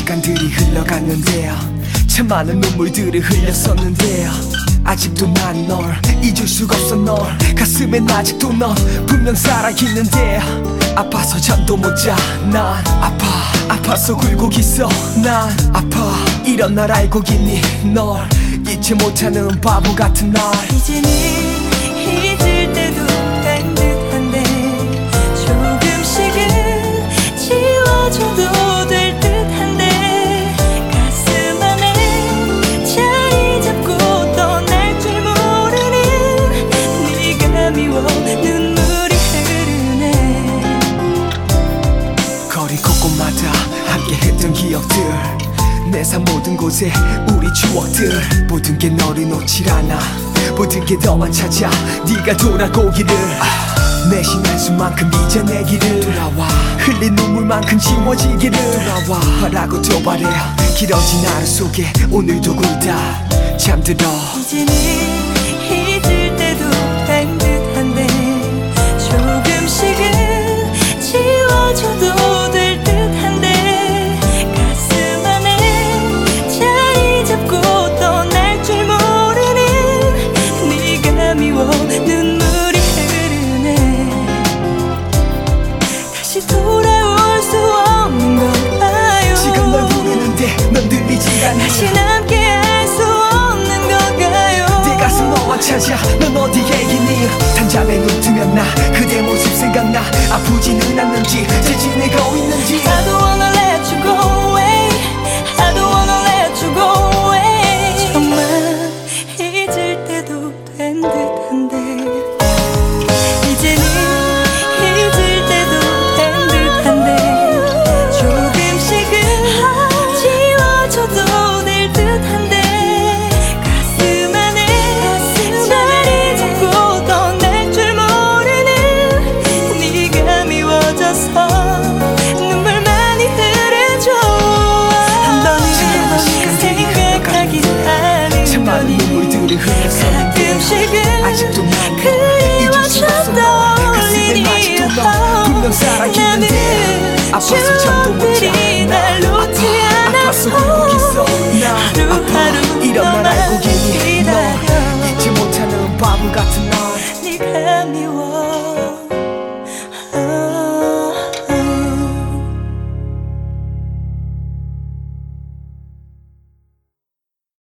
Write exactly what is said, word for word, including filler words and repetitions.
시간들이 흘러갔는데요. 참 많은 눈물들을 흘렸었는데요. 아직도 난 널 잊을 수가 없어. 널 가슴엔 아직도 넌 분명 살아있는데 아파서 잠도 못 자. 난 아파 아파서 굴고 있어. 난 아파 이런 날 알고 있니. 널 잊지 못하는 바보 같은 날. 이제는 잊을 때도 된 듯한데 조금씩은 지워줘도 될 듯한데 가슴 안에 자리 잡고 떠날 줄 모르는 네가 미워 눈물이 흐르네. 거리 곳곳마다 함께 했던 기억들, 내 삶 모든 곳에 우리 추억들. 모든 게 너를 놓질 않아. 모든 게 너만 찾아. 네가 돌아오기를. 내신 한숨만큼 이제 내 길을 돌아와. 흘린 눈물만큼 지워지기를. 돌아와 바라고 또 바래. 길어진 하루 속에 오늘도 굴다 잠들어. 이제는 잊을 때도 된 듯한데 조금씩은 지워줘도 될 듯한데 가슴 안에 자리 잡고 떠날 줄 모르는 네가 미워 눈물이 흐르네. 다시 돌아올 수 없는 걸까요? 지금 널 부르는데 넌 들리지 않아. 다시 함께 할 수 없는 걸까요? 네 가슴 너와 찾아. 넌 어디에 있니. 단잠에 눈 뜨면 나 그대 모습 생각나. 아프지는 않는지 잘 지내고 있는지. I don't wanna let you go away. I don't wanna let you go away. 정말 잊을 때도 된 듯한데 이제는 잊을 때도 된 듯한데 조금씩은 지워줘도 될 듯한데 가슴 안에 자리 잡고 떠날 줄 모르는 네가 미워져서 눈물만이 흐르죠. 한 번은 생각하기 참 많은 하는 거니 눈물들을 흘렸었는데 가끔씩은 아직도 난 널 잊을 수가 없어. 널 가슴엔 아직도 넌 분명 살아있는데 아파서 잠도 못 자. 난 아파 아파서 굴고 있어. 난 아파 이런 날 알고 있니. 널 잊지 못하는 바보 같은 날. 네가 미워